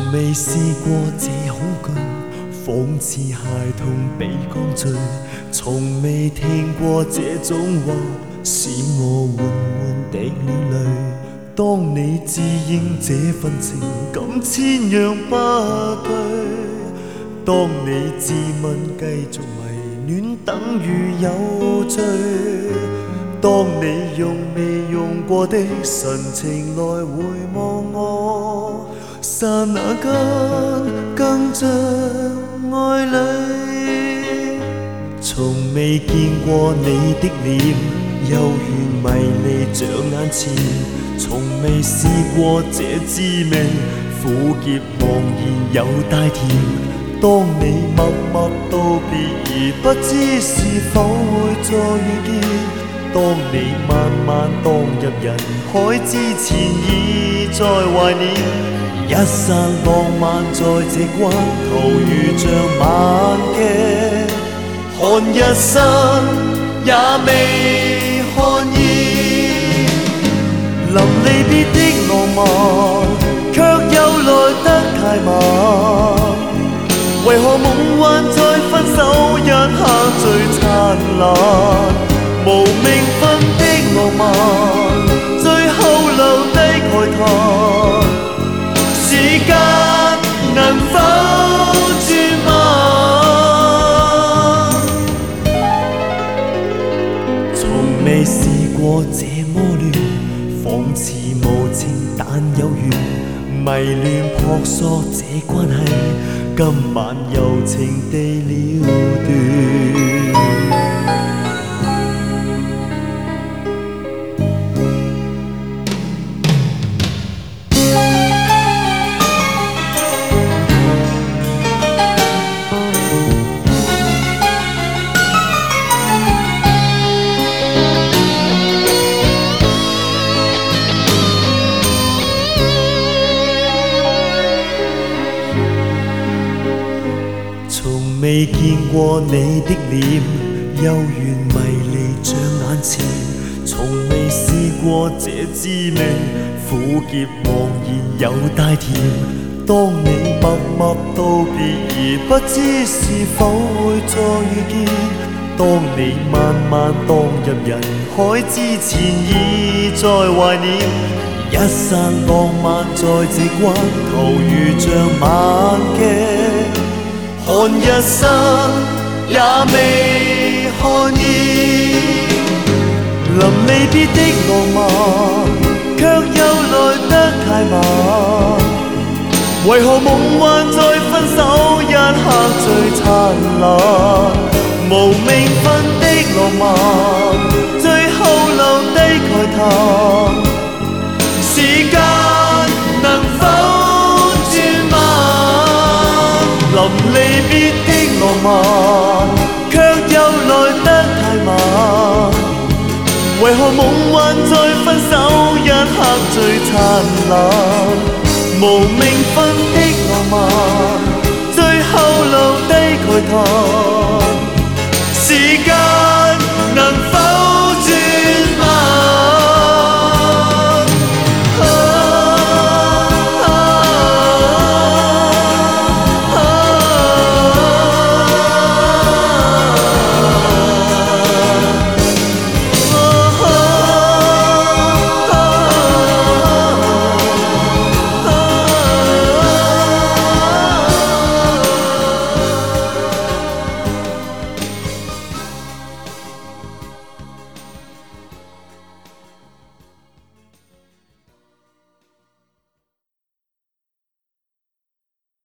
未試過這恐懼，仿似孩童被降罪。從未聽過這種話，使我緩緩滴了淚。當你自認這份情感千樣不對，當你自問繼續迷戀等於有罪，當你用未用過的神情來回望我，剎那間更像愛侶。從未見過你的臉，幽怨迷離像眼前，從未試過這滋味，苦澀茫然又帶甜。當你默默道別而不知是否會再遇見，當你慢慢蕩入人海之前已在懷念，一剎浪漫在這關頭如像晚鏡，看一生也未看厭。臨離別的浪漫卻又來得太慢，為何夢幻在分手一刻最燦爛？無名分的浪漫，最後留低慨嘆。時間能否轉慢？從未試過這麼亂，仿似無情但有緣，迷戀撲朔這關係，今晚柔情地了斷。未見過你的臉，幽怨迷離像眼前，從未試過這滋味，苦澀茫然又帶甜。當你默默道別而不知是否會再遇見，當你慢慢蕩入人海之前已在懷念，一剎浪漫在這關頭如像晚鏡，看一生也未看厭。臨離別的浪漫卻又來得太慢，為何夢幻在分手一刻最燦爛？無名分的浪漫最後留低慨嘆。時間能否轉慢？臨離別的浪漫卻又來得太慢，為何夢幻在分手一刻最燦爛？無名分的浪漫最後留低慨嘆。